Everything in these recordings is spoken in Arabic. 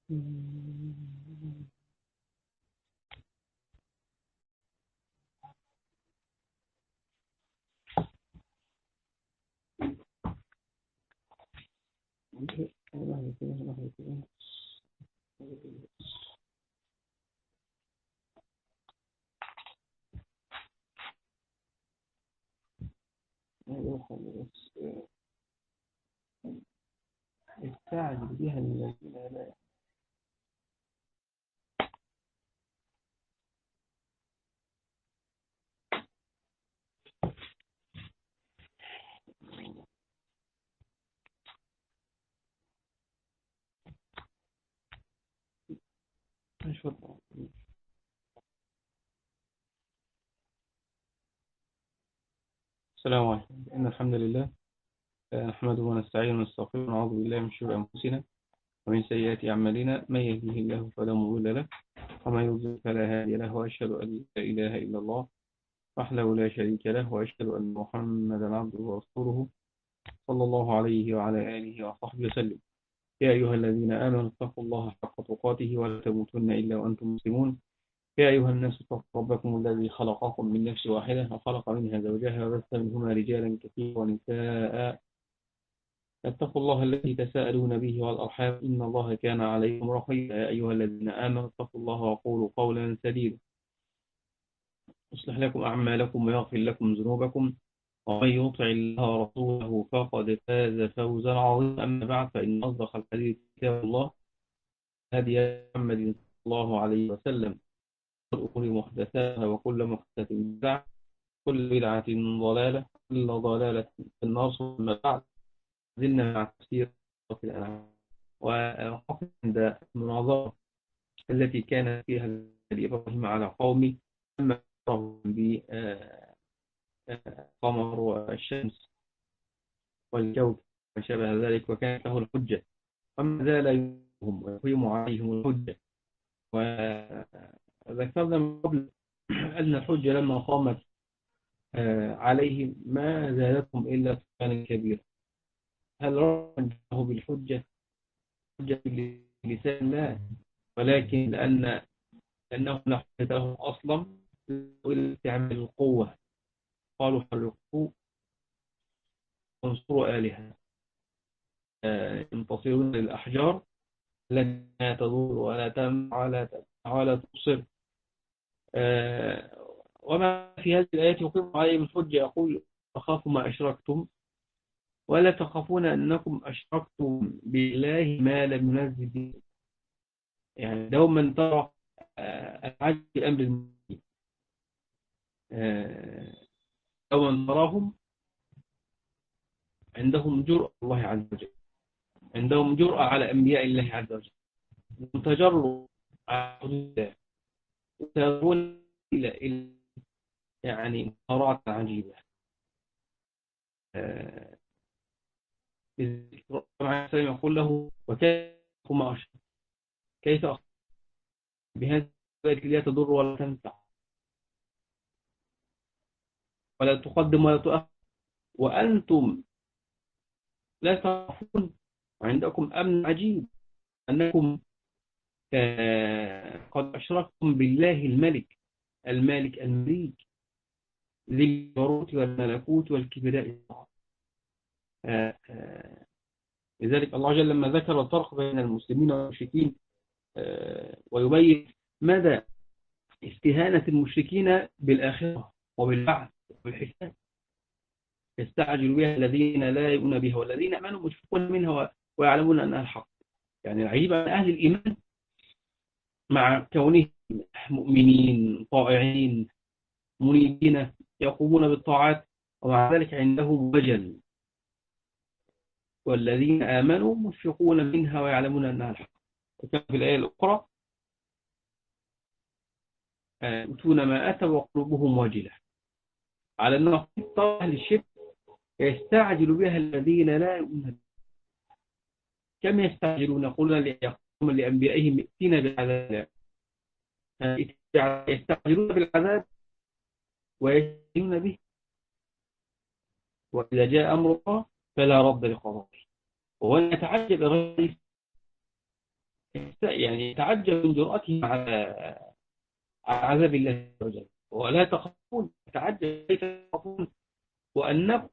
يستعجل بها الذين لا. السلام عليكم. إن الحمد لله نحمده ونستعينه ونستغفره ونعوذ بالله من شرور أنفسنا ومن سيئات أعمالنا. من يهده الله فلا مضل له ومن يضلل فلا هادي له، وأشهد أن لا إله إلا الله وحده لا شريك له، وأشهد أن محمدا عبده ورسوله صلى الله عليه وعلى آله وصحبه وسلم. يا أيها الذين آمنوا اتقوا الله حق تقاته ولا تموتن إلا وأنتم مسلمون. يا أيها الناس اتقوا ربكم الذي خلقكم من نفس واحدة وخلق منها زوجها وبث منهما رجالا كثيرا ونساء. اتقوا الله الذي تساءلون به والأرحام إن الله كان عليكم رقيبا. يا أيها الذين آمنوا اتقوا الله وقولوا قولا سديدا يصلح لكم أعمالكم ويغفر لكم ذنوبكم، ومن يطع الله ورسوله فقد فاز فوزا عظيما. أما بعد، فإن أصدق الحديث كتاب الله هدي محمد صلى الله عليه وسلم، الأمور محدثاتها وكل محدثة بدعة، كل بدعة ضلالة، كل ضلالة في النار. ثم بعد، زلنا مع تفسير سورة الأنعام، ووقفنا عند المناظرة التي كانت فيها إبراهيم على قومه لما أمرهم بالقمر والشمس والكوكب وشابه ذلك، وكانت له الحجة وما زال يهم ويقيم عليهم الحجة. وذكرنا من قبل أن الحجة لما قامت عليهم ما زادتهم إلا طغيانا كبيرا. هل رجعه بالحجة حجة بلسان الله، ولكن لأنه لا حجة لهم أصلا إلى استعمال القوة. قالوا حرقوا وانصروا آلهة، ينتصرون للأحجار لن تضر ولا تنفع ولا تبصر. وما في هذه الآيات يقيم عليهم الحجة، يقول أخافوا ما أشركتم ولا تخافون أنكم أشركتم بالله ما لم ينزل به. يعني دوما ترى العجب في الأمر المبين، دوما تراهم عندهم جرأة الله عز وجل، عندهم جرأة على أنبياء الله عز وجل، تجرؤ على حدود الله، يتابعون إلى يعني مهارات عجيبة. يقول له وكيف ما أشرك، كيف أخذ بهذه الآية لا تضر ولا تنفع ولا تقدم ولا تؤخر، وأنتم لا تعرفون، وعندكم أمن عجيب أنكم قد أشركتم بالله الملك المليك ذي الجبروت والملكوت والكبرياء. لذلك الله جل لما ذكر الفرق بين المسلمين والمشركين ويبين مدى استهانة المشركين بالآخرة وبالبعث وبالحساب، يستعجل بها الذين لا يؤمنون بها والذين آمنوا مشفقون منها ويعلمون أنها الحق. يعني العجيب أن أهل الإيمان مع كونهم مؤمنين طائعين منيبين يقومون بالطاعات، ومع ذلك عندهم وجل، والذين آمنوا مشفقون منها ويعلمون أنها الحق. وكما في الآية الأخرى يؤتون ما أتوا وقلوبهم واجلة، على أنه أهل الشرك يستعجل بها الذين لا يؤمنون. كم يستعجلون؟ يقولون لأنبيائهم ائتنا بالعذاب، يستعجلون بالعذاب ويستعجلون به، وإذا جاء أمر الله فلا رد لقضائه. وأن يتعجب غير يعني يتعجب من جرأتهم على عذاب الله عز وجل. ولا تخافون، يتعجب كيف تخافون وأنكم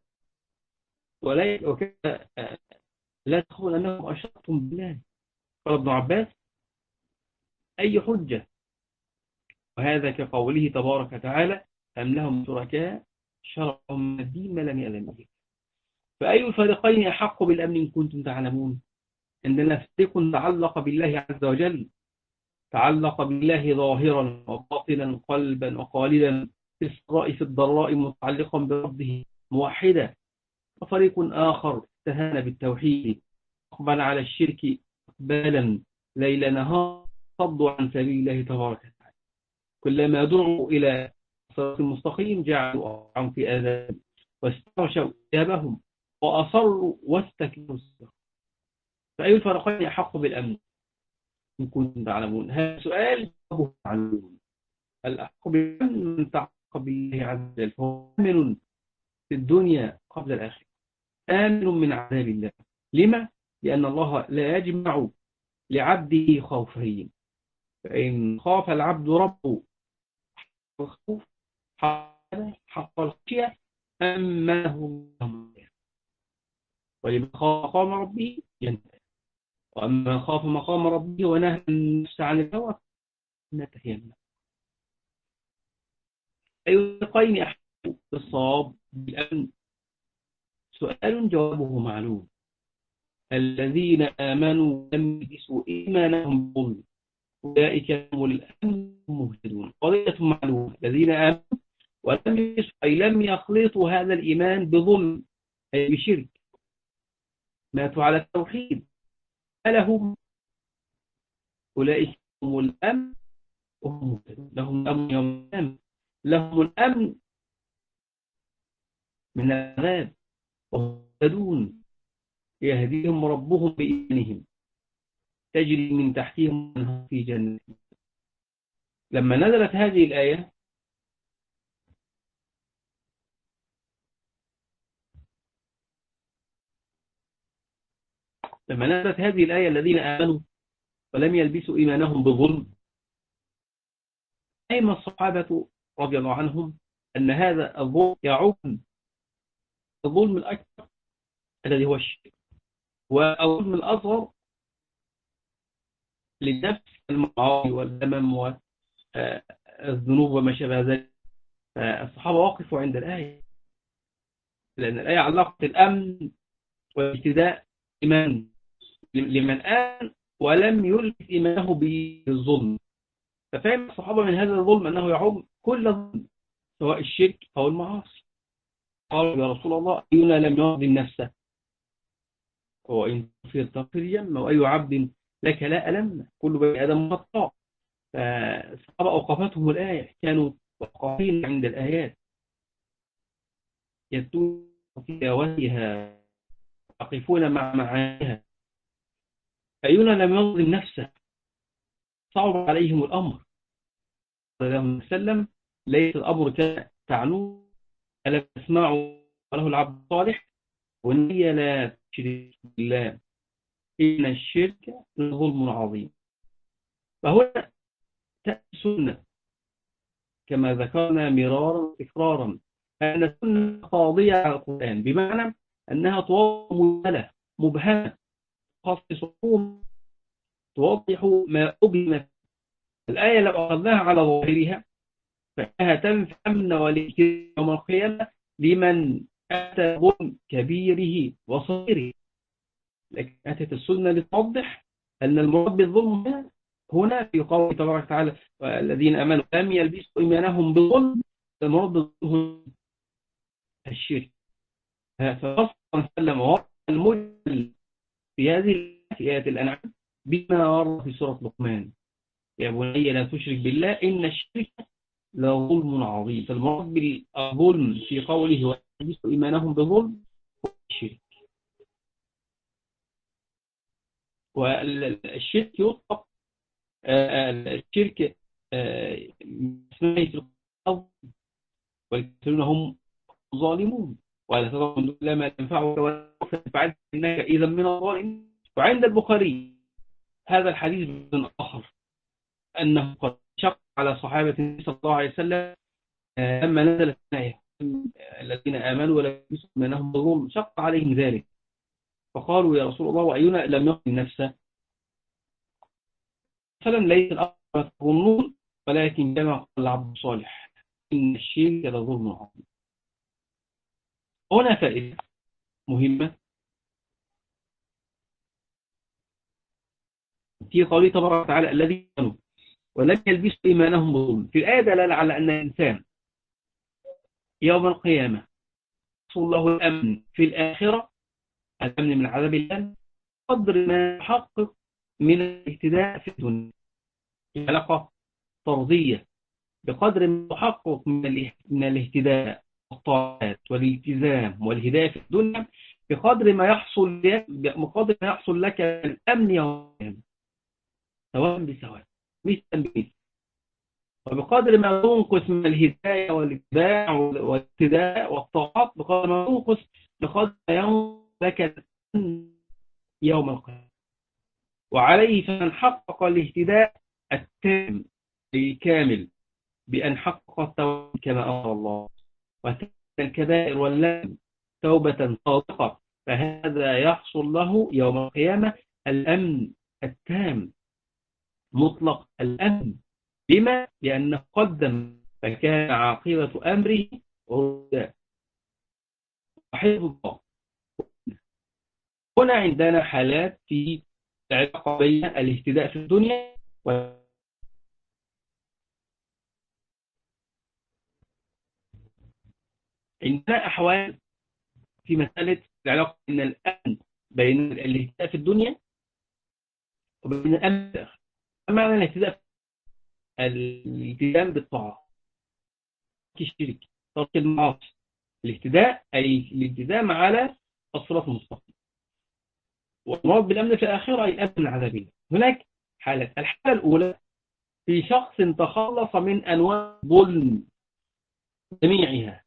وكذا لا تخافون أنكم أشركتم بالله. قال ابن عباس: أي حجة؟ وهذا كقوله تبارك وتعالى: أم لهم شركاء شرعوا من الدين ما لم يأذن به. فأي الفريقين أحق بالأمن إن كنتم تعلمون؟ عندنا فريق تعلق بالله عز وجل، تعلق بالله ظاهرا وباطنا قلبا وقالبا، في السراء في الضراء متعلقا بربه موحدا. وفريق آخر استهان بالتوحيد، أقبل على الشرك إقبالا ليل نهار، صدوا عن سبيل الله تبارك وتعالى. كلما دعوا إلى صراط المستقيم جعلوا أصبعهم في آذانهم واستغشوا ثيابهم وأصروا واستكبروا. فأي الفريقين أحق بالأمن إن كنتم تعلمون؟ هذا سؤال جوابه معلوم. الأحق بالأمن من تعلق بالله عز وجل، فهو آمن في الدنيا قبل الآخرة، آمن من عذاب الله. لما؟ لأن الله لا يجمع لعبده خوفين. فإن خاف العبد ربه الخوف حق الخشية أمنه الله، ولمن خاف مقام ربه جنة. وأما من خاف مقام ربه ونهى النفس عن الهوى نتهي النفس. أي الفريقين أحق بالصواب بالأمن؟ سؤال جوابه معلوم. الذين آمنوا لم يلبسوا إيمانهم بظلم أولئك هم الأمن المهتدون. قضية معلومة: الذين آمنوا ولم يلبسوا، أي لم يخلطوا هذا الإيمان بظلم أي بشرك، ماتوا على التوحيد، فلهم أولئك هم الأمن وهم مهتدون. لهم الأمن يوم القيامة، لهم الأمن من العذاب، وهم مهتدون يهديهم ربهم بإذنهم تجري من تحتهم الأنهار في جنة. لما نزلت هذه الآية الذين آمنوا ولم يلبسوا إيمانهم بظلم، أيما الصحابة رضي الله عنهم أن هذا الظلم يعم الظلم الأكبر الذي هو الشرك، والظلم الأصغر للنفس المعاصي والذمم والذنوب وما شابه ذلك. الصحابة وقفوا عند الآية، لأن الآية علقت الأمن والاهتداء إيمان لمن آمن ولم يلبس إيمانه بالظلم. ففهم الصحابة من هذا الظلم أنه يعم كل ظلم، سواء الشرك أو المعاصي. قالوا: يا رسول الله، أينا لم يظلم نفسه؟ وإن تغفر تغفر يم، وأي عبد لك لا ألم، كل بني آدم خطاء. فالصحابة أوقفتهم الآية، كانوا واقفين عند الآيات يتلون في تلاوتها يقفون مع معانيها. أينا لم يظلم نفسه؟ صعب عليهم الأمر. صلى الله عليه وسلم: ليس الأمر كما تعنون، ألا تسمعوا له العبد الصالح والنية لا تشرك بالله إن الشرك لظلم عظيم. فهنا تأتي السنة كما ذكرنا مرارا تكرارا أن السنة قاضية على القرآن، بمعنى أنها توضح مجملة مبهمة، تخصص حكم، توضح ما أبهم. الآية لو أخذناها على ظاهرها فإنها تنفي أمن والإنكار يوم القيامة لمن أتى ظلم كبيره وصغيره. لكن أتت السنة لتوضح أن المراد بالظلم هنا في قوله تبارك وتعالى: الذين آمنوا لم يلبسوا إيمانهم بالظلم، المراد بالظلم الشرك. فصلى وسلم وضع المجمل في هذه آيات الأنعام بما ورد في سورة لقمان: يا بني لا تشرك بالله إن الشرك لظلم عظيم. فالمراد بالظلم في قوله ولم يلبسوا إيمانهم بظلم هو الشرك. والشرك يطلق الشرك اسمه في الأرض والكافرون هم ظالمون، ولا تضع من دون الله ما تنفعك ولا تنفعك إنك إذا من الظالمين. وعند البخاري هذا الحديث من آخر أنه قد شق على صحابة النبي صلى الله عليه وسلم لما نزلت الآية الذين آمنوا ولم يلبسوا إيمانهم بظلم، شق عليهم ذلك، فقالوا يا رسول الله وأينا لم يقتل نفسه؟ فلم ليس الأمر تظنون، ولكن كما قال العبد الصالح إن الشرك لظلم عظيم. هنا فائدة مهمة في قوله تبارك وتعالى الذين آمنوا ولم يلبسوا إيمانهم بظلم. في الآية دلالة على أن الإنسان يوم القيامة يحصل له الأمن في الآخرة، الأمن من عذاب الله، قدر ما يحقق من الاهتداء في الدنيا. علاقة طردية، بقدر ما يحقق من الاهتداء والطاعات والالتزام والهداية في الدنيا، بقدر ما يحصل لك الأمن يوم القيامة، سواء بسواء مثلا بمثل. وبقدر ما تنقص من الهداية والاتباع والاهتداء والطاعات، بقدر ما تنقص بقدر ما ينقص لك الأمن يوم القيامة. وعليه فمن حقق الاهتداء التام الكامل بأن حقق التوبة كما أمر الله، وترك الكبائر واللام توبة صادقة، فهذا يحصل له يوم القيامة الأمن التام، مطلق الأمن. بما؟ لأنه قدم فكان عاقبة أمره رشدا وحفظ الله. هنا عندنا حالات في العلاقة بين الاهتداء في الدنيا عندنا أحوال في مسألة العلاقة بين الأمن بين الاهتداء في الدنيا وبين الأمن في الآخرة. ما معنى الاهتداء؟ الالتزام بالطاعة، الشرك، ترك المعاصي. الاهتداء أي الالتزام على الصراط المستقيم. والمراد بالأمن في الآخرة أي الأمن من عذاب الله. هناك حالات. الحالة الأولى في شخص تخلص من أنواع ظلم جميعها،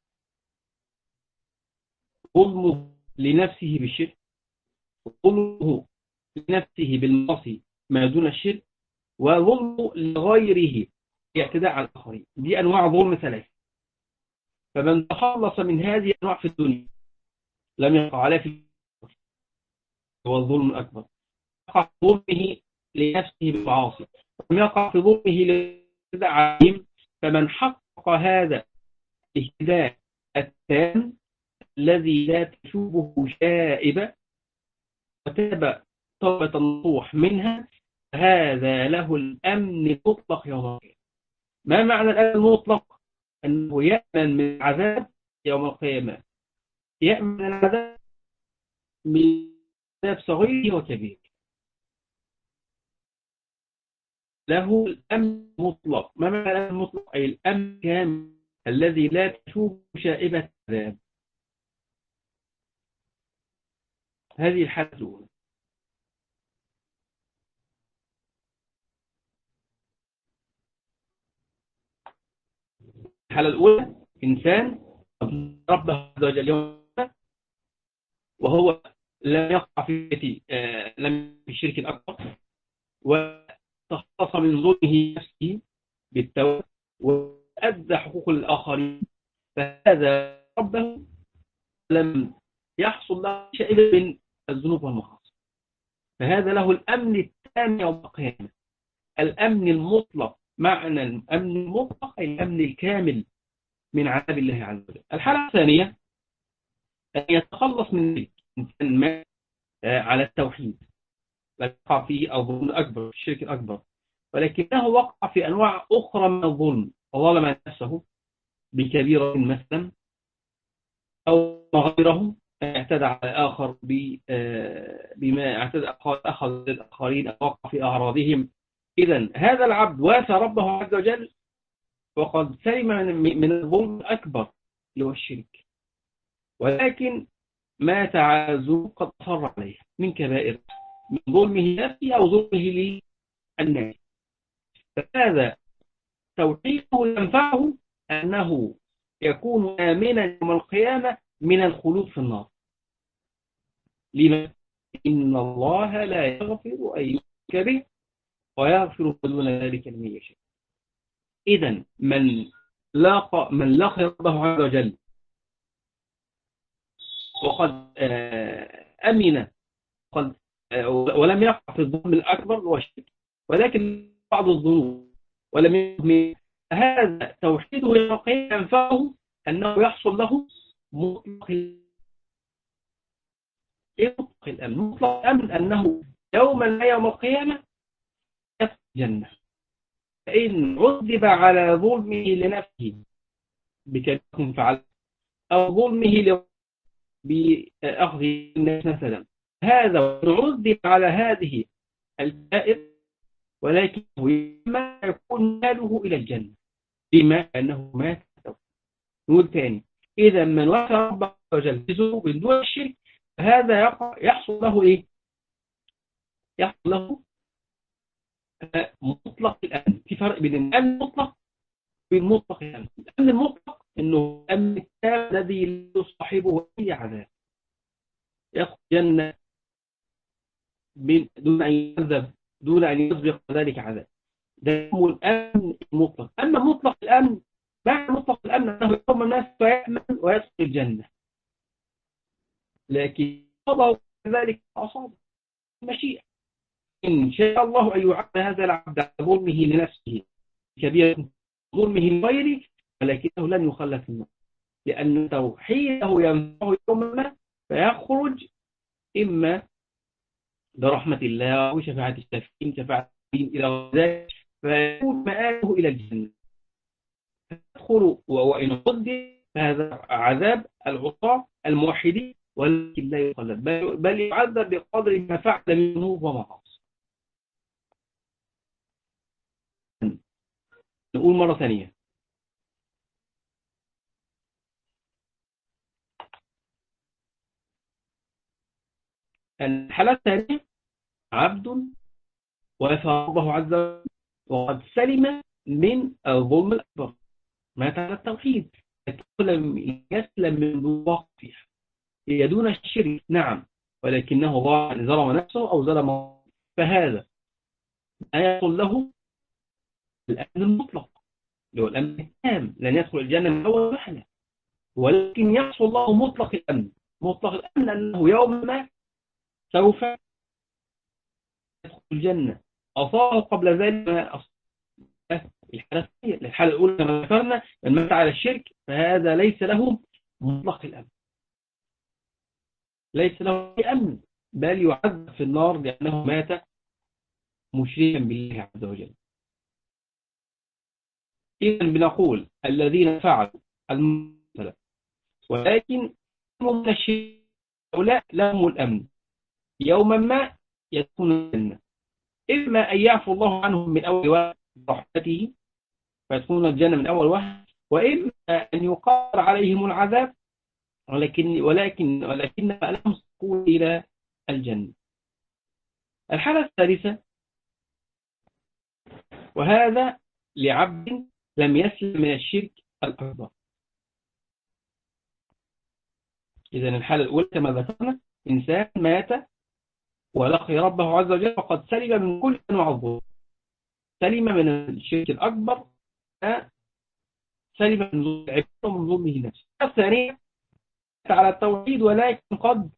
ظلمه لنفسه بالشرك، ظلمه لنفسه بالمعاصي ما دون الشرك، وظلمه لغيره الاعتداء على الآخرين. دي أنواع ظلم ثلاثة. فمن تخلص من هذه الأنواع في الدنيا لم يقع عليه في هو الظلم الأكبر. يقع في ظلمه لنفسه بالمعاصي، ولم يقع في ظلمه للاعتداء عليهم. فمن حقق هذا الاهتداء التام الذي لا تشوبه شائبة وتاب توبة نصوح منها، هذا له الأمن المطلق يوم القيامة. ما معنى الأمن المطلق؟ أنه يأمن من العذاب يوم القيامة، يأمن من العذاب من عذاب صغير وكبير، له الأمن المطلق. ما معنى الأمن المطلق؟ أي الأمن كامل الذي لا تشوب شائبة العذاب. هذه الحالة الأولى. الحالة الأولى إنسان ربه عز وجل يوم وهو لم يقع لم في الشرك الأكبر، وتخلص من ظلمه نفسه بالتوبة وأدى حقوق الآخرين، فهذا ربه لم يحصل له شيء من الذنوب والمعاصي، فهذا له الأمن التام يوم القيامة، الأمن المطلق. معنى الأمن المطلق أي الأمن الكامل من عذاب الله عز وجل. الحالة الثانية أن يتخلص من إنسان ما على التوحيد، لا يقع فيه الظلم الأكبر، الشرك الأكبر، ولكنه وقع في أنواع أخرى من الظلم، ظلم نفسه بكبيرة مثلا أو غيره، اعتدى على آخر بما اعتدى أخذ الآخرين أو وقع في أعراضهم. إذن هذا العبد وافى ربه عز وجل وقد سلم من الظلم الأكبر اللي هو الشرك، ولكن مات على ذنوب قد أصر عليه من كبائر، من ظلمه نفسه أو ظلمه للناس. فهذا توحيده ينفعه أنه يكون آمنا يوم القيامة من الخلود في النار. لما؟ إن الله لا يغفر أن به ويغفر ما دون ذلك لمن يشاء. إذا من لقي ربه عز وجل وقد أمن قد ولم يقع في الظلم الأكبر والشرك، ولكن بعض الذنوب ولم يؤمن، هذا توحيده اليقين ينفعه أنه يحصل له مطلق الأمن. مطلق الأمن أنه يوما لا يوم القيامة يدخل الجنة، فإن عذب على ظلمه لنفسه بكلمة فعل أو ظلمه بأخذ الناس مثلا، هذا عذب على هذه الكائن، ولكن ما يكون ماله إلى الجنة بما أنه مات. نقول تاني، إذا من وفى ربه وجل بذنوب دون الشرك، هذا يحصل له إيه؟ يحصل له مطلق الأمن. في فرق بين الأمن المطلق وبين مطلق الأمن. الأمن المطلق إنه الأمن التام الذي لا يصاحبه أي عذاب، يدخل الجنة دون أن يعذب، دون أن يسبق ذلك عذاب. ده اسمه الأمن المطلق. أما مطلق الأمن، معنى مطلق الأمن أنه يوم الناس فيأمن ويدخل الجنة، لكن قضى ذلك أصاب المشيئة. إن شاء الله أن يعاقب هذا العبد على ظلمه لنفسه كبيرة ظلمه لغيره، ولكنه لن يخلف في النار، لأن توحيده ينفعه يوما ما فيخرج إما برحمة الله أو شفاعة الشافعين، شفاعة إلى ذلك، فيكون مآله إلى الجنة. يدخل وإن عذب هذا عذاب العصاة الموحدين، ولكن لا يخلد، بل يعذب بقدر ما فعل من ذنوب ومعاصي. نقول مرة ثانية، الحالة الثانية عبد وفى ربه عز وجل وقد سلم من الظلم الأكبر، مات على التوحيد، يسلم من واقفها هي دون الشرك، نعم، ولكنه ظلم نفسه أو ظلم، فهذا يحصل له الأمن المطلق اللي هو الأمن التام، لن يدخل الجنة من أول وهلة، ولكن يحصل له مطلق الأمن. مطلق الأمن أنه يوم ما سوف يدخل الجنة. أصابه قبل ذلك ما أصابه. الحالة الأولى كما ذكرنا، من مات على الشرك فهذا ليس له مطلق الأمن، ليس له أمن، بل يعذب في النار لأنه مات مشركا بالله عز وجل. إذا بنقول الذين فعلوا المثل ولكن من الشرك هؤلاء لهم الأمن، يوما ما يدخلون الجنة، إما أن يعفو الله عنهم من أول وهلة برحمته فيدخلون الجنة من أول وهلة، وإما أن يقار عليهم العذاب ولكن لهم سقوا إلى الجنة. الحالة الثالثة، وهذا لعبد لم يسلم من الشرك الأكبر. إذن الحالة الأولى كما ذكرنا، إنسان مات ولقي ربه عز وجل وقد سلم من كل أنواع الظلم، سلم من الشرك الأكبر، سلم من ظلمه نفسه. الثانية على التوحيد ولكن قد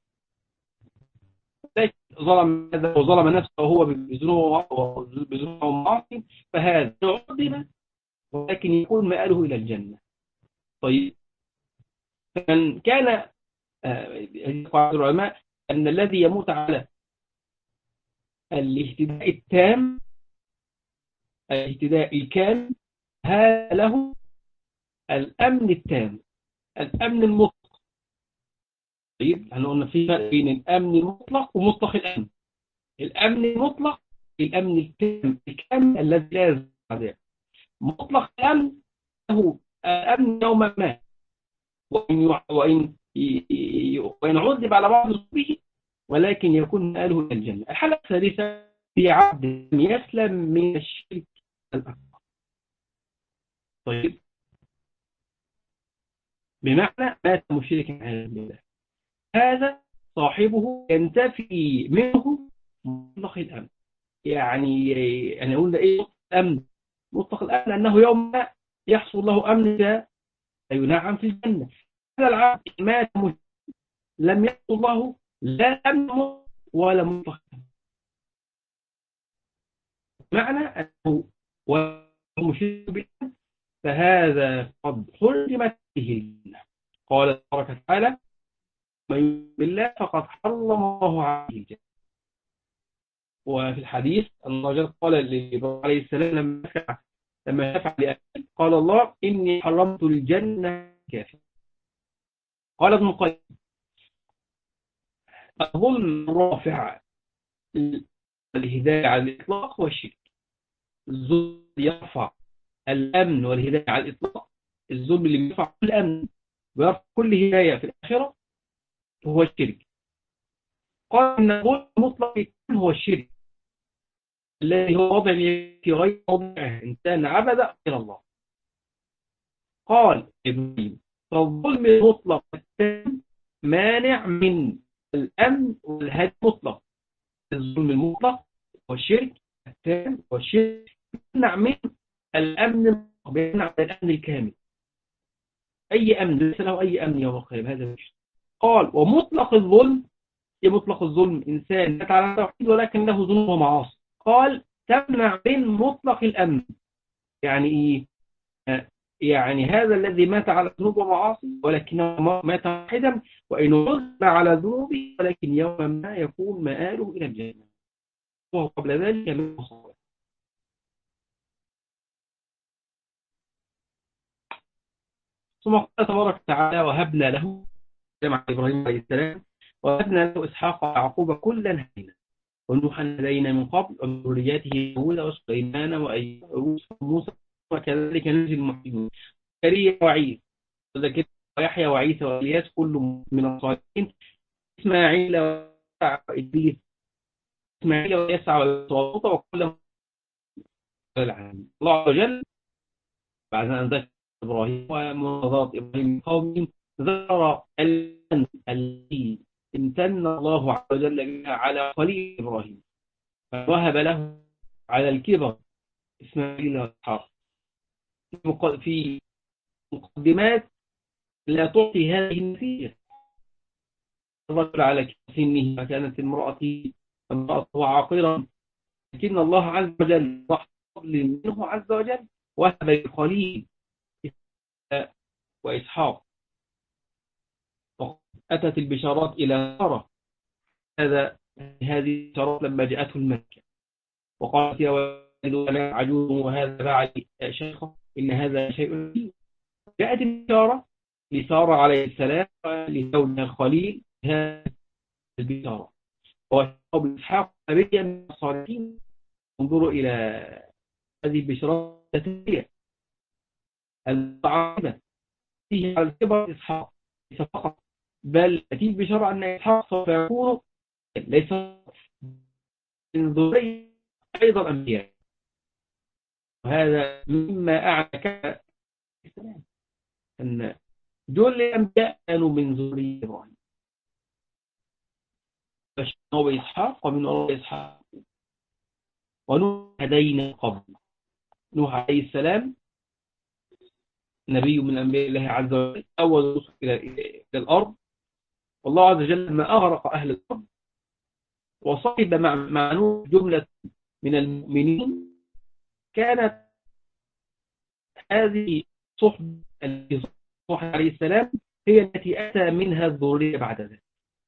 ظلم نفسه وهو بذنوبه ومعاصي، فهذا عذب ولكن يكون مآله إلى الجنة. طيب، فمن كان قال العلماء أن الذي يموت على الاهتداء التام، الاهتداء الكامل، هذا له الأمن التام، الأمن المطلق. طيب، احنا قلنا في فرق بين الأمن المطلق ومطلق الأمن. الأمن المطلق الأمن التام الكامل الذي لا يزال عذاب. مطلق الأمن له أمن يوما ما، وإن عذب على بعض ذنوبه ولكن يكون مآله إلى الجنة. الحالة الثالثة في عبد يسلم من الشرك الأكبر. طيب، بمعنى مات مشركا عياذا بالله، هذا صاحبه ينتفي منه مطلق الأمن، يعني أنا أقول ده إيه الأمن؟ مطلق الأمن أنه يوم ما يحصل له أمن فينعم في الجنة. هذا العبد مات لم يحصل له لا أمن ولا مطلق، معنى أنه ومشرك بالله فهذا قد حرمت به الجنة. قال تبارك وتعالى: من يؤمن بالله فقد حرم الله عليه الجنة. وفي الحديث أن الله جل قال لإبراهيم عليه السلام لما شفع لأبيه قال الله: إني حرمت الجنة كافر. قال ابن القيم: الظلم الرافع الهداية على الإطلاق هو الشرك. الظلم يرفع الأمن والهداية على الإطلاق، الظلم اللي بيرفع كل أمن ويرفع كل هداية في الآخرة هو الشرك. قال إن الظلم مطلق هو الشرك الذي هو وضع في غير موضعه، إنسان عبد غير الله. قال ابن: فالظلم المطلق التام مانع من الأمن والهدى المطلق. الظلم المطلق والشرك التام والشرك يمنع من الأمن، بيمنع من الأمن الكامل. أي أمن ليس له أي أمن يوم القيامة، هذا مش. قال: ومطلق الظلم، إيه مطلق الظلم؟ إنسان مات على التوحيد ولكن له ذنوب ومعاصي. قال: تمنع من مطلق الأمن. يعني إيه؟ يعني هذا الذي مات على ذنوب ومعاصي ولكنه مات واحدا، وإن عذب على ذنوبه ولكن يوما ما يكون مآله إلى الجنة، وهو قبل ذلك من الصالح. ثم قال تبارك وتعالى: وهبنا له، مع إبراهيم عليه السلام، وهبنا له إسحاق ويعقوب كلا هدينا ونوحا هدينا من قبل ومن ذريته داود وسليمان وأيوب وموسى وكذلك نجزي المحسنين. زكريا وعيسى وزكريا ويحيى وعيسى وإلياس كل من الصالحين. إسماعيل وإدريس، إسماعيل ويسع ويسوط وكل العالمين. الله عز وجل بعد أن ذكر إبراهيم ومناظرة إبراهيم من قومه ذكر الذي امتن الله عز وجل على خليل إبراهيم فوهب له على الكبر إسماعيل وإسحاق في مقدمات لا تعطي هذه النتيجة. الرجل على سنه وكانت امرأته عاقرا، لكن الله عز وجل فضل منه عز وجل وهب لخليل وإسحاق. أتت البشارات إلى سارة هذه البشارات لما جاءته الملكة وقالت: يا ولد أنا عجوز وهذا بعلي شيخا إن هذا شيء جديد. جاءت البشارة لسارة عليه السلام لزوجها الخليل هذه البشارة، وأصحاب إسحاق نبيا من الصالحين. انظروا إلى هذه البشارات التالية العاقبة فيه على الكبر إسحاق ليس فقط، بل تأتي بشرع أن إسحاق سوف يكون ليس من ذرية أيضا أنبياء، وهذا مما أعلى السلام أن دول الأنبياء كانوا من ذرية إبراهيم. فشنو إسحاق ومن وراء إسحاق ونوح هدينا قبل. نوح عليه السلام نبي من أنبياء الله عز وجل، أول رسل إلى الأرض، والله عز وجل لما أغرق أهل الأرض وصحب مع نوح جملة من المؤمنين، كانت هذه صحبة نوح عليه السلام هي التي أتى منها الذرية بعد ذلك.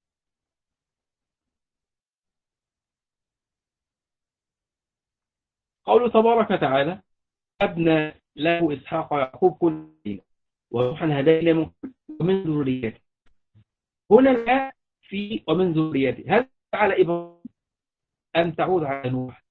قوله تبارك وتعالى: أبنى له إسحاق ويعقوب كل ونوحا هدينا ومن ذريته. هنا الآن في ومن ذريته، هل على إبراهيم أم تعود على نوح؟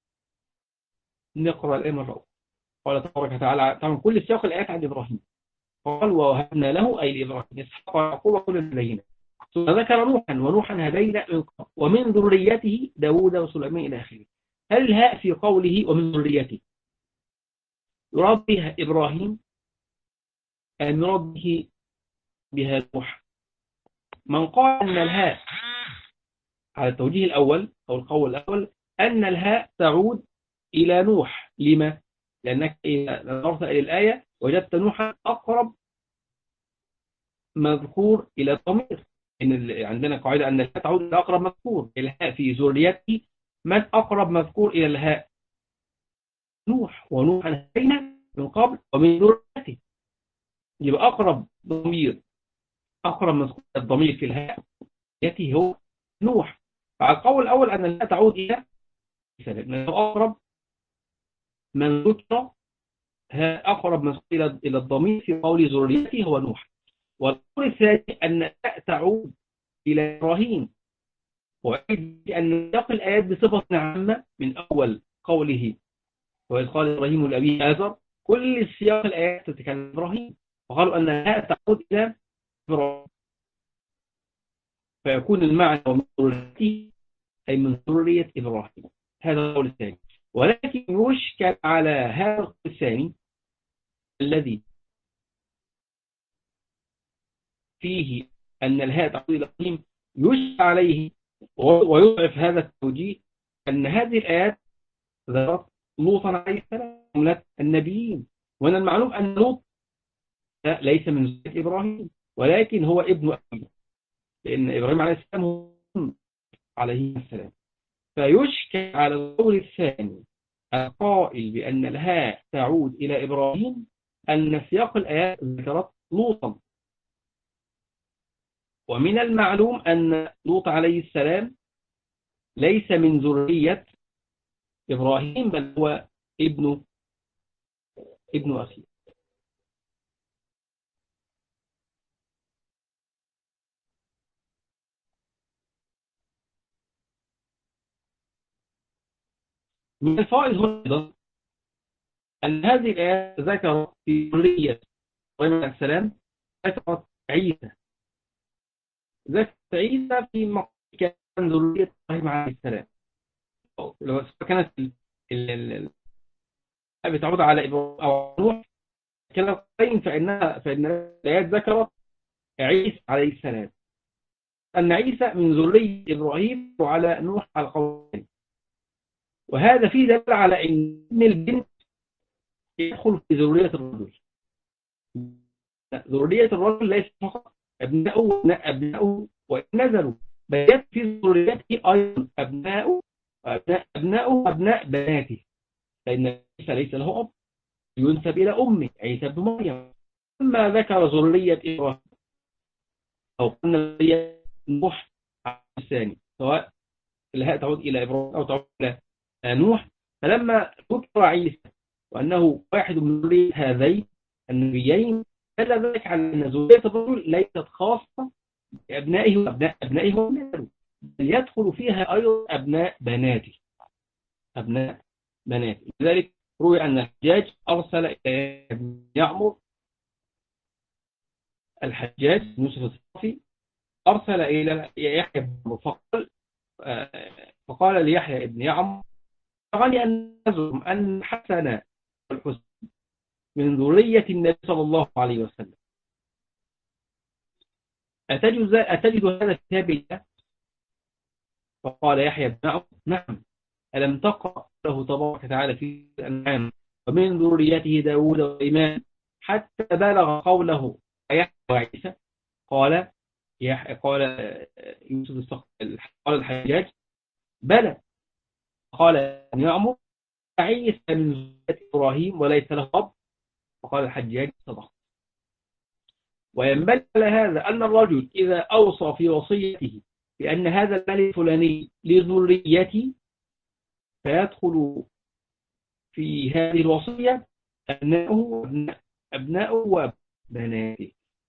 نقرأ الآية مرة أخرى. قال تبارك وتعالى، طبعا كل سياق الآيات عن إبراهيم. قال: ووهبنا له أي لإبراهيم إسحاق ويعقوب كل هدينا، ثم ذكر نوحا ونوحا هدينا من قبل ومن ذريته داود وسليمان إلى آخره. هل الهاء في قوله ومن ذريته يراد بها إبراهيم أم يراد به بها نوح؟ من قال أن الهاء على التوجيه الأول أو القول الأول أن الهاء تعود إلى نوح. لما؟ لأنك إذا نظرت إلى الآية وجدت نوحا أقرب مذكور إلى الضمير. إن عندنا قاعدة أن الهاء تعود إلى أقرب مذكور. الهاء في ذريته، من أقرب مذكور إلى الهاء؟ نوح، ونوح هدينا من قبل ومن ذريته. يبقى أقرب ضمير، أقرب مذكور الضمير في الهاء يأتي هو نوح. فعلى القول الأول أن الهاء تعود إلى لأنه أقرب من ذكر، أقرب مذكور إلى الضمير في قول ذريته هو نوح. والقول الثاني أن الهاء تعود إلى إبراهيم، وأيضا أن سياق الآيات بصفة عامة من أول قوله وإذ قال إبراهيم لأبيه آزر، كل سياق الآيات تتكلم عن إبراهيم، وقالوا أن الهاء تعود إلى إبراهيم، فيكون المعنى من ذريته أي من ذرية إبراهيم. هذا القول الثاني. ولكن يشكل على هذا القول الثاني الذي فيه أن الهاء تعود إلى إبراهيم، يشكل عليه ويضعف هذا التوجيه أن هذه الآيات ذكرت لوطا عليه السلام جملة النبيين، وأن المعلوم أن لوط ليس من ذرية إبراهيم ولكن هو ابن أبيه، لأن إبراهيم عليه السلام هو عليه السلام. فيشكل على القول الثاني القائل بأن الهاء تعود إلى إبراهيم أن سياق الآيات ذكرت لوطا، ومن المعلوم أن لوط عليه السلام ليس من ذرية إبراهيم بل هو ابن أخيه. من الفائز هنا أن هذه الآيات ذكرت في ذرية إبراهيم عليه السلام، ذكرت عيسى في مكان ذرية إبراهيم عليه السلام. لو كانت الآية بتعود على إبراهيم أو نوح كلاهما فإن الآيات ذكرت عيسى عليه السلام، أن عيسى من ذرية إبراهيم وعلى نوح على القول. وهذا فيه دليل على أن البنت يدخل في ذرية الرجل. ذرية الرجل ليس فقط أبناؤه وإن نزلوا، بل في ذريته أيضا أبناؤه أبناء بناته، لأن عيسى ليس له أب ينسب إلى أمه عيسى بن مريم. ثم ذكر ذرية إبراهيم أو قلنا ذرية نوح الثاني، سواء الهاء تعود إلى إبراهيم أو تعود إلى نوح. فلما ذكر عيسى وأنه واحد من ذرية هذين النبيين دل ذلك على أن ذرية الرجل ليست خاصة بأبنائه وأبناء أبنائه وأبنائه، بل يدخل فيها أيضا أبناء بناته. لذلك روي أن الحجاج أرسل إلى ابن يعمر، الحجاج يوسف الثقفي أرسل إلى يحيى بن يعمر فقال ليحيى بن يعمر أغني أن نزعم أن حسن والحسين من ذرية النبي صلى الله عليه وسلم، أتجد هذا في كتاب الله؟ فقال يحيى بن يعمر نعم، ألم تقرأ له تبارك وتعالى في الأنعام ومن ذريته داود وإيمان حتى بلغ قوله يحيى وعيسى؟ قال يوسف الثقفي قال الحجاج بلى. قال ابن يعمر عيسى من ذرية إبراهيم وليس له أب. فقال الحجاج صدق. وينبغي على هذا أن الرجل إذا أوصى في وصيته بأن هذا المال الفلاني لذريتي فيدخل في هذه الوصية أبناؤه وبناته.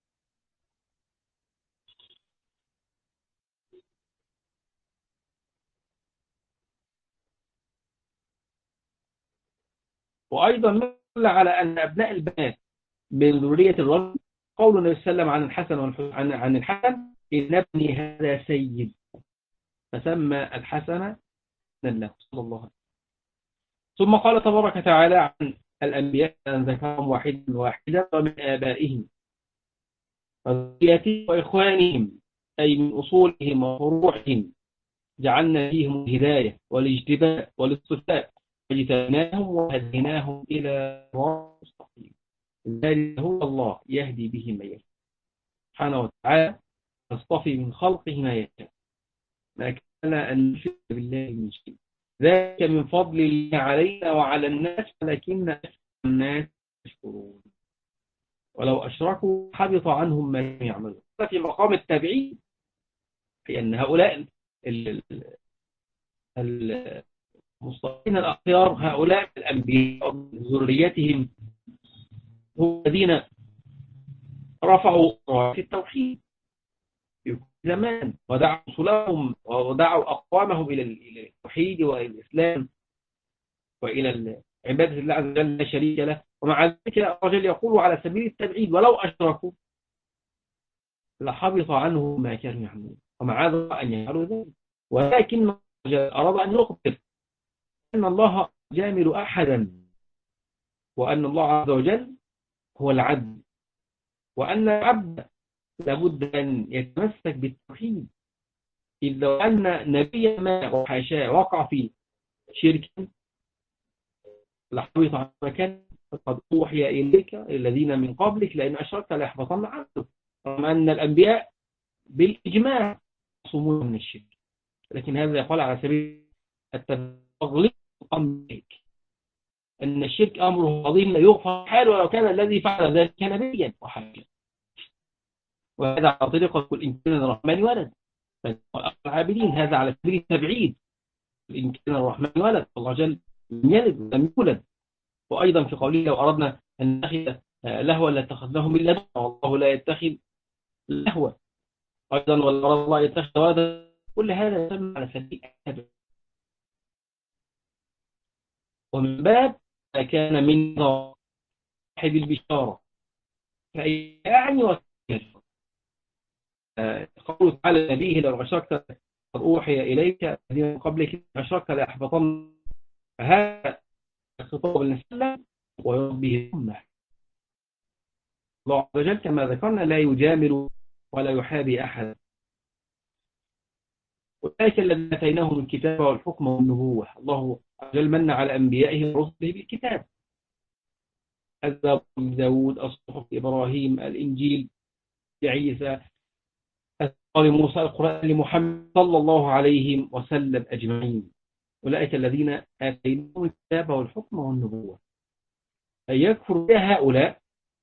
وأيضا دل على أن أبناء البنات من ذرية الرجل قول النبي صلى الله عليه وسلم عن الحسن إن ابني هذا سيد، فسمى الحسن له صلى الله عليه وسلم. ثم قال تبارك وتعالى عن الأنبياء أن ذكرهم واحدة ومن آبائهم وذريتهم وإخوانهم أي من أصولهم وفروعهم جعلنا فيهم الهداية والاجتباء والاصطفاء واجتبيناهم وهديناهم إلى صراط مستقيم. ذلك هو الله يهدي به من يشاء سبحانه وتعالى، يصطفي من خلقه ما يشاء، ما كان أن نشرك بالله من شيء. ذلك من فضل الله علينا وعلى الناس ولكن أكثر الناس يشكرون. ولو أشركوا حبط عنهم ما كانوا يعملون. في مقام التابعين في أن هؤلاء المصطفين الأخيار، هؤلاء الأنبياء ذريتهم هم الذين رفعوا راية التوحيد في كل زمان، ودعوا رسلهم ودعوا أقوامهم إلى التوحيد وإلى الإسلام وإلى عبادة الله عز وجل لا شريك له. ومع ذلك الرجل يقول على سبيل التبعيد ولو أشركوا لحبط عنهم ما كانوا يعملون، ومع ذلك أن يفعلوا ذلك. ولكن الرجل أراد أن يخبر أن الله جامل أحدا، وأن الله عز وجل هو العدل، وأن العبد لابد أن يتمسك بالتوحيد. إذ لو أن نبيا ما وحاشاه وقع في شرك لحبط عن مكان. قد أوحي إليك الذين من قبلك لأن أشركت ليحبطن عنك. رغم أن الأنبياء بالإجماع يصومون من الشرك، لكن هذا يقال على سبيل التغليظ أمرك أن الشرك أمره عظيم لا يغفر حاله ولو كان الذي فعل ذلك نبيا وحاشا. وهذا على طريقة قل إن كان الرحمن ولد العابدين، هذا على سبيل التبعيد. إن كان الرحمن ولد الله جل لم يلد ولم يولد. وأيضا في قوله لو أردنا أن نتخذ لهوا لاتخذناه من لدنا والله لا يتخذ لهوا. أيضا ولا أراد الله يتخذ ولدا. كل هذا يسمى على سبيل التبعيد. ومن باب ما كان من صاحب البشارة فيعني وكيل. قوله تعالى نبيه لو أشركت قد أوحي إليك الذين من قبلك أشركت ليحبطن. فهذا الخطاب للسلام ويربيه الأمة. الله عز وجل كما ذكرنا لا يجامل ولا يحابي أحد. أولئك الذين آتيناهم الكتاب والحكم والنبوة. الله عز وجل من على أنبيائه ورسله بالكتاب. الزبور داود، الصحف إبراهيم، الإنجيل لعيسى، قال موسى، القرآن لمحمد صلى الله عليه وسلم أجمعين. أولئك الذين آتيناهم الكتاب والحكم والنبوة. أي يكفر بها هؤلاء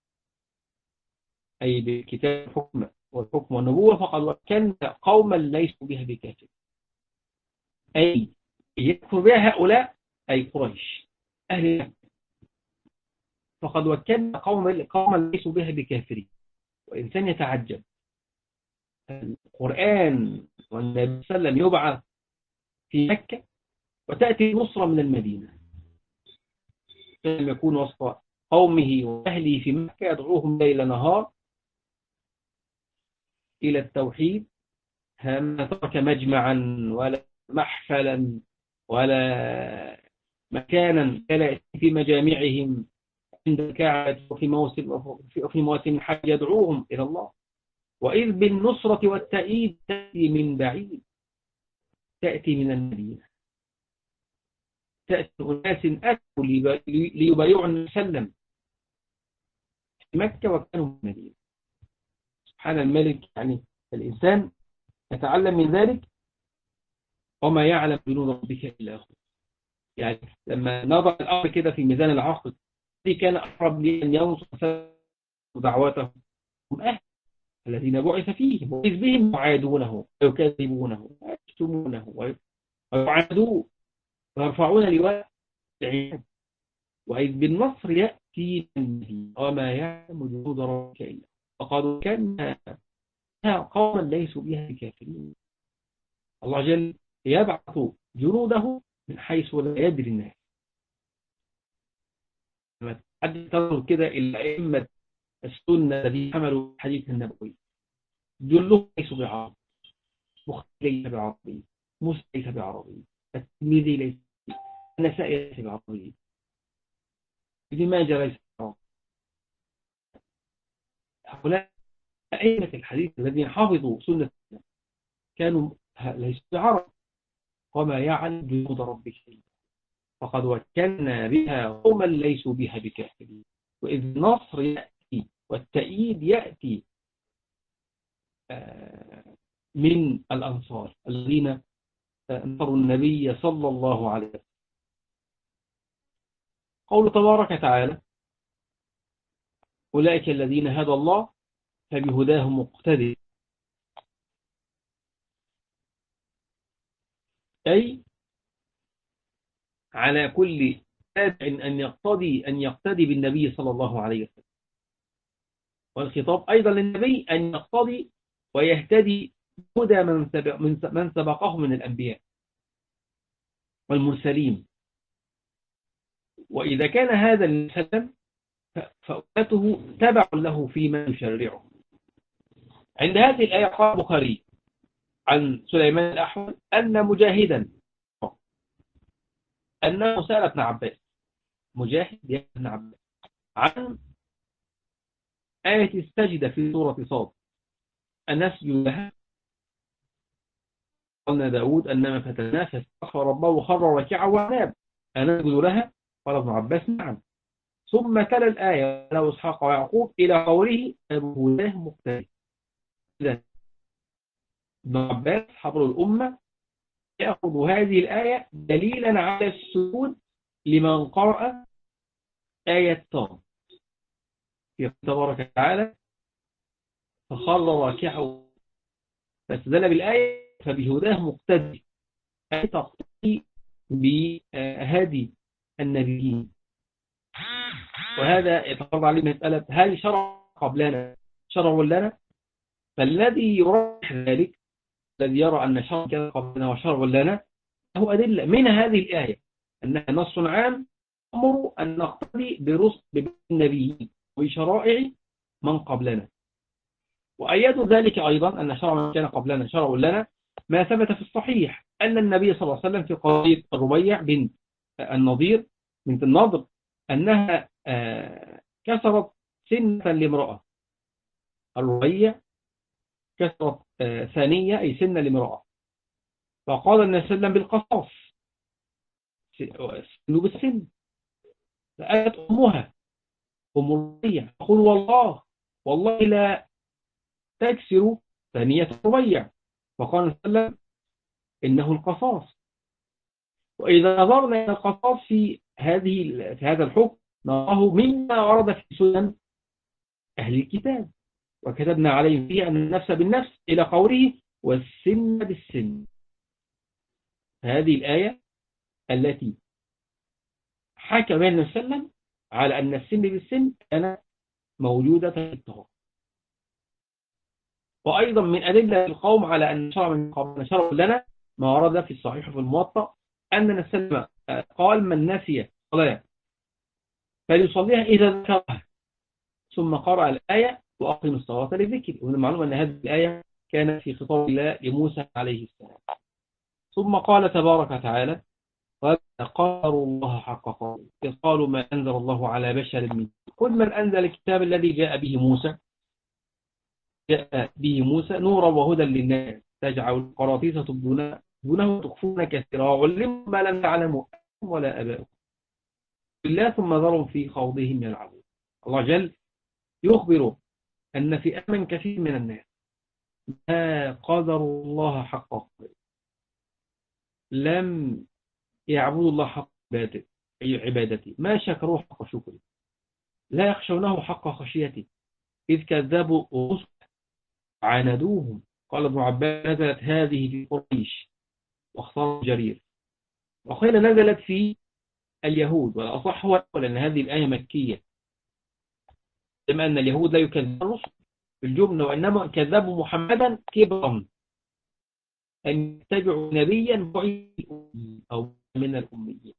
أي بالكتاب والحكم والنبوة فقد وكلنا قوما ليسوا بها بكافر. أي يكفر بها هؤلاء أي قريش أهل مكة فقد وكلنا قوما ليسوا بها بكافرين. وإنسان يتعجب القرآن والنبي صلى الله عليه وسلم يبعث في مكة وتأتي نصرة من المدينة. لم يكون وسط قومه وأهله في مكة يدعوهم ليل نهار إلى التوحيد. ما ترك مجمعا ولا محفلا ولا مكانا كلا في مجامعهم عند الكعبة وفي مواسم الحج يدعوهم إلى الله. وإذ بالنصرة والتأييد تأتي من بعيد، تأتي من المدينة، تأتي أناس أتوا ليبايعوا النبي صلى الله عليه وسلم في مكة وكانوا في المدينة. سبحان الملك. يعني الإنسان يتعلم من ذلك وما يعلم جنود ربك إلا هو. يعني لما نضع الأمر كده في ميزان العقل كان أقرب لي أن ينصر دعوته هم أهل الذين بعث فيهم، وإذ بهم يعادونه ويكذبونه ويشتمونه ويعادوه ويرفعون لواء العياد. وإذ بالنصر يأتي النبي وما يعلم جنود ربك إلا فقالوا كان قوما ليسوا بها كافرين. الله جل يبعث جنوده من حيث لا يدري الناس. لما تحدث تنظر كده إلى أئمة السنة الذين حملوا الحديث النبوي جلهم ليسوا بعرب، بخاري ليس بعربي، مسلم ليس بعربي، الترمذي ليس، النسائي ليس بعربي، ابن ماجه ليس بعربي. هؤلاء أئمة الحديث الذين حافظوا سنة كانوا ليسوا بعرب. وما يعلم جنود ربك إلا هو. فقد وكلنا بها قوما ليسوا بها بكافرين. وإذ النصر يأتي والتأييد يأتي من الأنصار الذين نصروا النبي صلى الله عليه وسلم. قول تبارك وتعالى: أولئك الذين هدى الله فبهداه مقتدي. أي على كل تابع أن يقتدي بالنبي صلى الله عليه وسلم. والخطاب أيضا للنبي أن يقتدي ويهتدي هدى من سبقه من الأنبياء والمرسلين. وإذا كان هذا المسلم فأمته تبع له فيما يشرعه. عند هذه الآية قال البخاري عن سليمان الأحول أن مجاهدا أنه سأل ابن عباس، مجاهد يا ابن عباس، عن آية السجدة في سورة صاد أنسجد لها؟ قلنا داود أنما فتناه فاستغفر ربه وخر ركعا وأناب، أنسجد لها؟ قال ابن عباس نعم. ثم تلا الآية له إسحاق ويعقوب إلى قوله فبهداه مقتدي. إذا ابن عباس حبر الأمة يأخذ هذه الآية دليلا على السجود لمن قرأ آية صاد في تبارك وتعالى فخر راكعا، فاستدل بالآية فبهداه مقتدي، أي تقتدي بهدي النبيين. وهذا يتفرض عليه مسألة هل شرع قبلنا شرع لنا؟ فالذي يرجح ذلك، الذي يرى أن شرع كذا قبلنا وشرع لنا، هو أدلة من هذه الآية أنها نص عام أمر أن نقتدي بالنبيين وشرائع من قبلنا. وأيد ذلك أيضا أن شرع من كان قبلنا شرع لنا ما ثبت في الصحيح أن النبي صلى الله عليه وسلم في قضية الربيع بنت النضير بنت النضر أنها كسرت سنة لامرأة. الربيع كسرت ثانية أي سنة لامرأة، فقال النبي صلى الله عليه وسلم بالقصاص سنو بالسن. فأتت أمها أم الربيع تقول والله لا تكسر ثانية الربيع، فقال النبي صلى الله عليه وسلم إنه القصاص. وإذا نظرنا إلى القصاص في هذا الحكم نراه مما ورد في سنن أهل الكتاب، وكتبنا عليهم فيه أن النفس بالنفس إلى قوله والسن بالسن. هذه الآية التي حكى بها النبي صلى الله عليه وسلم على أن السن بالسن كانت موجودة في التوراة. وأيضا من أدلة القوم على أن شرع من قبلنا شرع لنا ما ورد في الصحيح في الموطأ أن النبي صلى الله عليه وسلم قال من نسي صلاة فليصليها إذا ذكرها، ثم قرأ الآية وأقم الصلاة للذكر. ومن المعلوم أن هذه الآية كانت في خطاب الله لموسى عليه السلام. ثم قال تبارك وتعالى قالوا الله حق قوله إذ قالوا ما أنزل الله على بشر من قل من أنزل الكتاب الذي جاء به موسى نورا وهدى للناس تجعل القراطيس تبدونه وتخفون كثيرا وعلموا ما لم تعلموا ولا أباؤكم بالله ثم ذروا في خوضهم يلعبون. الله جل يخبر أن في أمن كثير من الناس ما قدروا الله حق قدره، لم يعبدوا الله حق عبادته، ما شكروه حق شكره، لا يخشونه حق خشيته، إذ كذبوا الرسل عاندوهم. قال ابن عباس نزلت هذه في قريش واختار جرير، وقيل نزلت في اليهود، والأصح هو أن هذه الآية مكية، كما أن اليهود لا يكذبون الرسل بالجملة وإنما كذبوا محمدا كبرا أن يتبعوا نبيا بعيد أو من الأميين.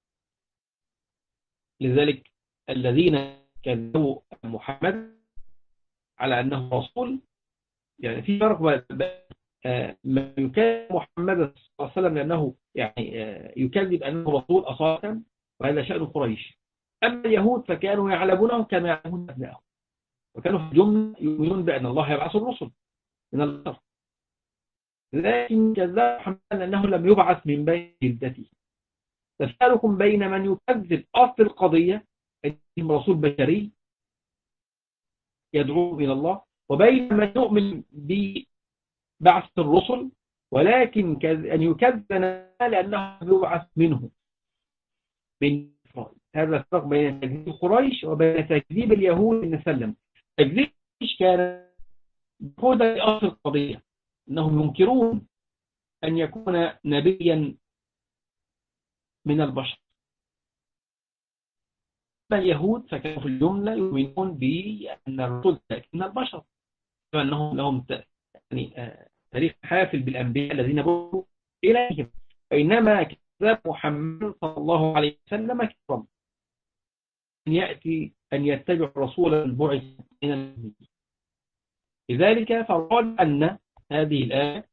لذلك الذين كذبوا محمد على أنه رسول، يعني في فرق بين من يكذب محمد صلى الله عليه وسلم لأنه يعني يكذب أنه رسول أصالة، وهذا شأن قريش. أما اليهود فكانوا يعلمونه كما يعلمون أبنائهم، وكانوا في جملة يؤمنون بأن الله يبعث الرسل من الأرض. لكن كذب محمد أنه لم يبعث من بين جلدته. تفارق بين من يكذب أصل القضية أنه رسول بشري يدعو إلى الله، وبين من يؤمن ببعث الرسل ولكن أن يكذب لأنه يبعث منه من إسرائيل. هذا الفرق بين تكذيب قريش وبين تكذيب اليهود النبي صلى الله عليه وسلم. تكذيب قريش كان هدى لأصل القضية، أنهم ينكرون أن يكون نبيا من البشر. اليهود فكانوا في الجملة يؤمنون بأن الرسل من البشر، وأنهم لهم يعني تاريخ حافل بالأنبياء الذين بعثوا إليهم، بينما كذب محمد صلى الله عليه وسلم كرم أن يأتي أن يتبع الرسول البعث من النبي. لذلك فقال أن هذه الآية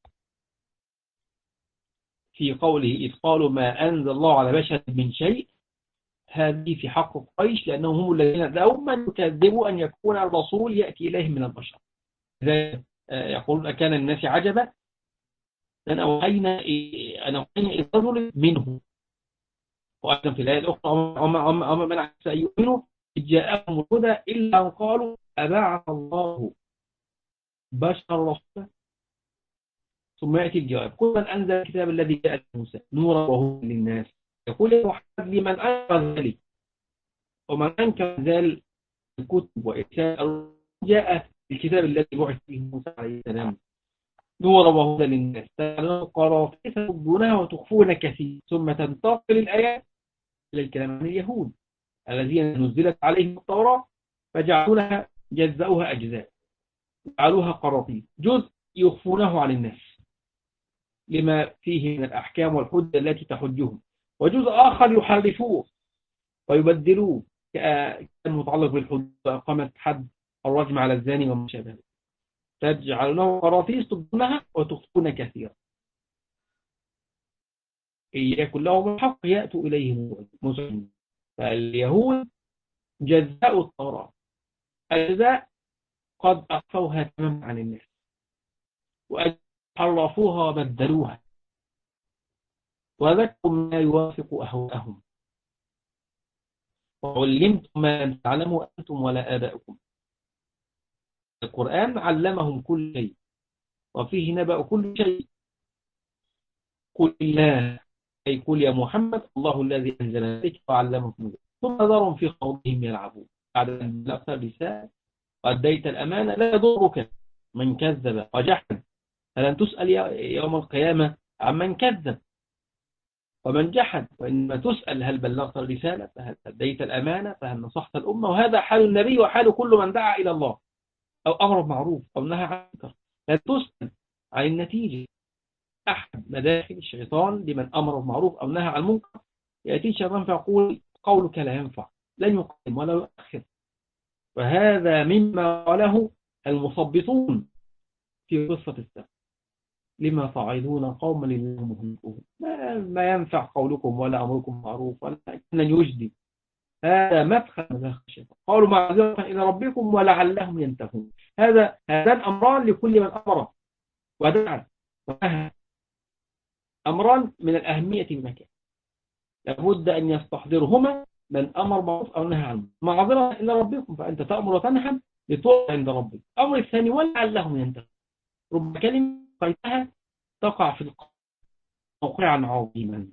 في قوله إذ قالوا ما أنزل الله على بشر من شيء، هذه في حق قريش لأنهم هم الذين دوما يكذبوا أن يكون الرسول يأتي إليهم من البشر. إذا يقولون أكان الناس عجبا أن أوحينا إلى رجل منه. وأيضا في الآية الأخرى أما من عسى أن يؤمنوا إذ جاءهم الهدى إلا أن قالوا أبعث الله بشر رسولا. ثم يأتي الجواب قل من أنزل الكتاب الذي جاء موسى نورا وهدى للناس. يقول يا محمد لمن أنكر ذلك ومن أنكر ذلك الكتب وإرسال جاء الكتاب الذي بعث به موسى عليه السلام نورا وهدى للناس قراطيس تبدونها وتخفون كثير. ثم تنتقل الآيات إلى الكلام عن اليهود الذين نزلت عليهم التوراة فجعلوها جزأوها أجزاء جعلوها قراطيس، جزء يخفونه عن الناس لما فيه من الأحكام والحجة التي تحجهم، وجزء آخر يحرفوه ويبدلوه كان متعلق بالحدود وإقامة حد الرجم على الزاني وما شابه، تجعلونه قراطيس تبدونها وتخفون كثيرا. يكن لهم الحق يأتوا إليهم مسلمين. فاليهود جزاء التوراة أجزاء قد أخفوها تماما عن الناس وحرفوها وبدلوها وذكروا ما يوافق أهواءهم وعلمتم ما لم تعلموا أنتم ولا آباؤكم. القرآن علمهم كل شيء وفيه نبأ كل شيء. قل الله أي قل يا محمد الله الذي أنزل عليك وعلمكم ثم ذرهم في خوضهم يلعبون. بعد أن بلغت الرسالة وأديت الأمانة لا يضرك من كذب وجحد. فلن تسأل يوم القيامة عمن كذب ومن جحد، وإنما تسأل هل بلغت الرسالة، فهل أديت الأمانة، فهل نصحت الأمة. وهذا حال النبي وحال كل من دعا إلى الله أو أمر بمعروف أو نهى عن منكر. لا تسأل عن النتيجة. أحد مداخل الشيطان لمن أمر بمعروف أو نهى عن منكر يأتي الشيطان فيقول قولك لا ينفع لن يقدم ولا يؤخر. وهذا مما قاله المثبطون في قصة السبت لما صعدون قوما لله مهلكون ما ينفع قولكم ولا أمركم معروف ولا أن يجدي. هذا مدخل مداخل الشيطان. قالوا معذرة إلى ربكم ولعلهم ينتهون. هذان أمران لكل من أمر ودعا ونهى، أمران من الأهمية المكان لابد أن يستحضرهما من أمر بالمعروف أو نهى عنه. معذرة إلى ربكم فأنت تأمر وتنهى لتوقع عند ربك. الأمر الثاني ولعلهم ينتهون. رب كلمة قلتها تقع في القلب موقعا عظيما.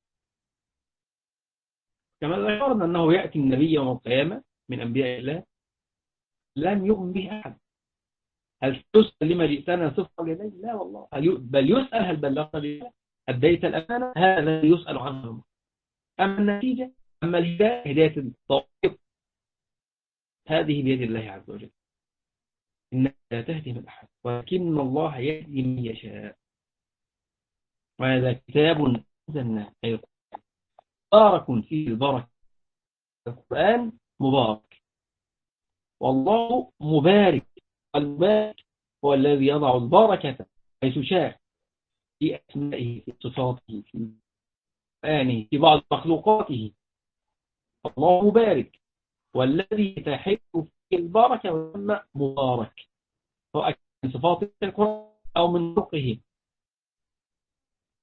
كما ذكرنا أنه يأتي النبي يوم القيامة من أنبياء الله لن يؤمن به أحد. هل تسأل لما جئتنا صفر لديه؟ لا والله. بل يسأل هل بلغت رسالة أديت الأمانة؟ هذا الذي يسأل عنه. أما النتيجة أما الهداية هداية التوفيق هذه بيد الله عز وجل. إنك لا تهدي من أحد ولكن الله يهدي من يشاء. وهذا كتاب أنزلناه أي مبارك فيه البركة. القرآن مبارك والله مبارك. المبارك هو الذي يضع البركة حيث شاء في أسمائه في صفاته في قرآنه في بعض مخلوقاته. الله مبارك والذي تحل فيه البركة ويسمى مبارك سواء من صفات القرآن أو من خلقه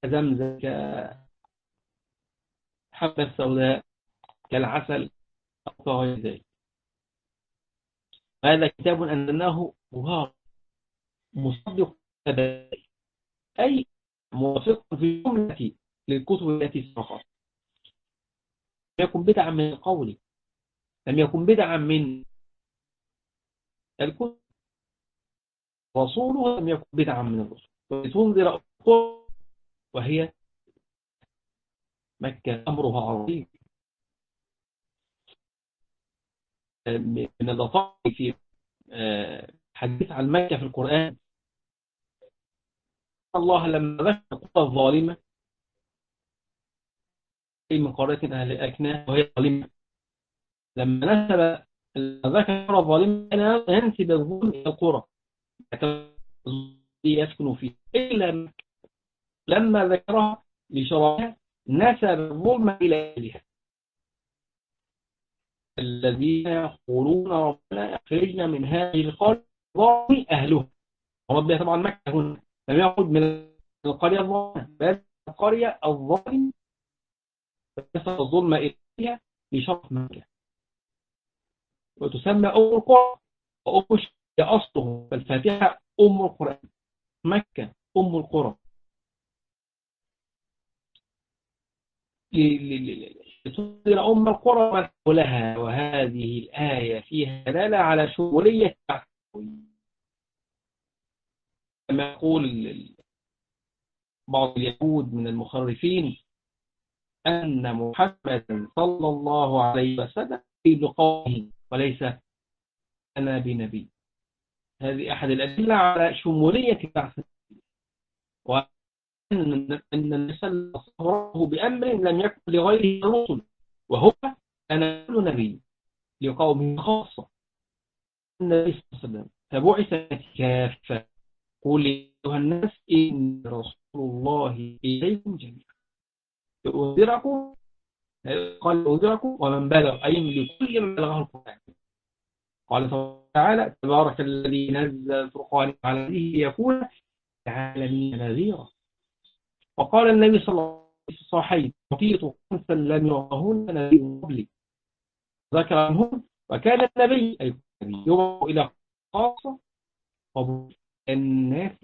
كزمزم، كحبة السوداء، كالعسل، أو كغير ذلك. هذا كتاب أنزلناه مبارك مصدق أي موافق في الجملة للكتب التي سبقت. لم يكن بدعا من القول، لم يكن بدعا من الكتب، رسوله لم يكن بدعا من الرسل، ولتنذر أخرى وهي مكة أمرها عظيم. من اللطائف في حديث عن مكة في القرآن، الله لما ذكر القرى الظالمة من قرية أهل أكناف وهي ظالمة، لما نسب ذكر القرى الظالمة كان ينسب الظلم إلى القرى يسكن فيه، إلا لما ذكرها لشرعها نسب الظلم إلى أهلها الذين يقولون ربنا أخرجنا من هذه القرية ظالم أهلها. ربنا طبعا مكة هنا لم يقل من القرية الظالمة، بل القرية الظالمة نسب الظلم إليها لشرف مكة، وتسمى أم القرى، وأم هي أصله، فالفاتحة أم القرآن، مكة أم القرى. لتنذر أم القرى ومن حولها. وهذه الآية فيها دلالة على شمولية التعبد، كما يقول بعض اليهود من المخرفين أن محمدا صلى الله عليه وسلم في لقائه وليس أنا بنبي. هذه أحد الأدلة على شمولية البعث، وأن النبي صلى الله عليه وسلم بأمر لم يكن لغيره الرسل، وهو أنا كل نبي لقومه خاصة. النبي صلى الله عليه وسلم فبعث كافة. قل أيها الناس إني رسول الله إليكم جميعا لأنذركم، قال لأنذركم ومن بلغ، أي لكل من بلغه القرآن. قال تعالى تبارك الذي نزل الفرقان على عبده ليكون للعالمين نذيرا. وقال النبي صلى الله عليه وسلم في الصحيحين أعطيت خمسا لم يعطهن نبي من قبلي، ذكر عنهم وكان النبي أي يبعث إلى خاصة الناس.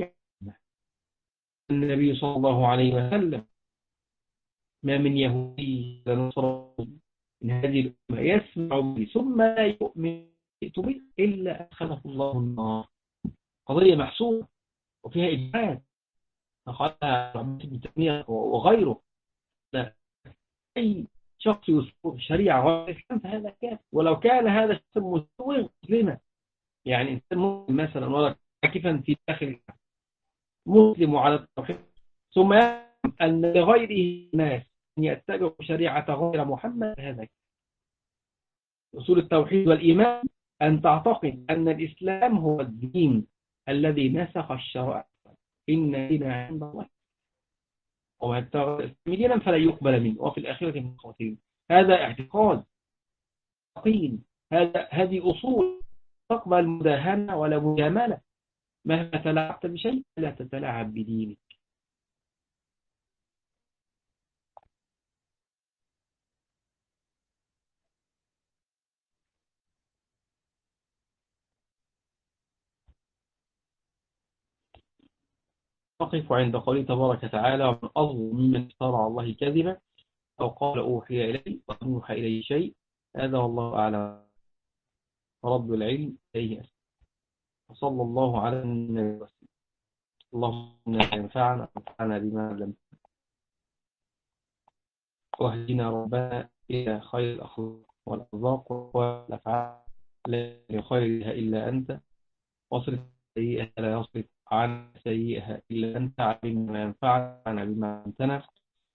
النبي صلى الله عليه وسلم ما من يهودي ولا نصراني من هذه الأمة يسمع به ثم لا يؤمن به إلا أدخله الله النار. قضية محسوبة وفيها إجماع قالها ابن تيمية وغيره. لا أي شخص يسوق شريعة غير الإسلام فهذا كافر، ولو كان هذا الشخص مسلما، يعني إنسان مسلم مثلا ولا عاكفا في داخل مسلم على التوحيد، ثم يعلم أن لغيره الناس أن يتبعوا شريعة غير محمد، هذا أصول التوحيد والإيمان أن تعتقد أن الإسلام هو الدين الذي نسخ الشرائع، إن الدين عند الله وما يبتغى دينا فلا يقبل منه وفي الآخرة من الخاسرين. هذا اعتقاد يقين، هذه أصول تقبل المداهنة ولا مجاملة. مهما تلاعبت بشيء لا تتلاعب بدينك. نقف عند قوله تبارك وتعالى ومن أظلم ممن افترى على الله كذبا أو قال أوحي إلي ولم يوحى إليه شيء. هذا والله أعلم، رب العلم إليه أسلم. وصلى الله على النبي وسلم. اللهم ينفعنا وانفعنا بما علمتنا، واهدنا ربنا إلى خير الأخلاق والأرزاق والأفعال لا خيرها إلا أنت، واصرف سيئها لا يصرف عن سيئها إلا أنت، علمنا ما ينفعنا بما علمتنا،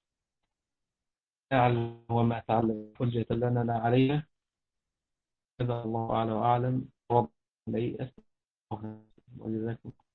نعلم وما تعلم حجة لنا لا علينا. هذا الله أعلى وأعلم. رب لا يأس وجزاكم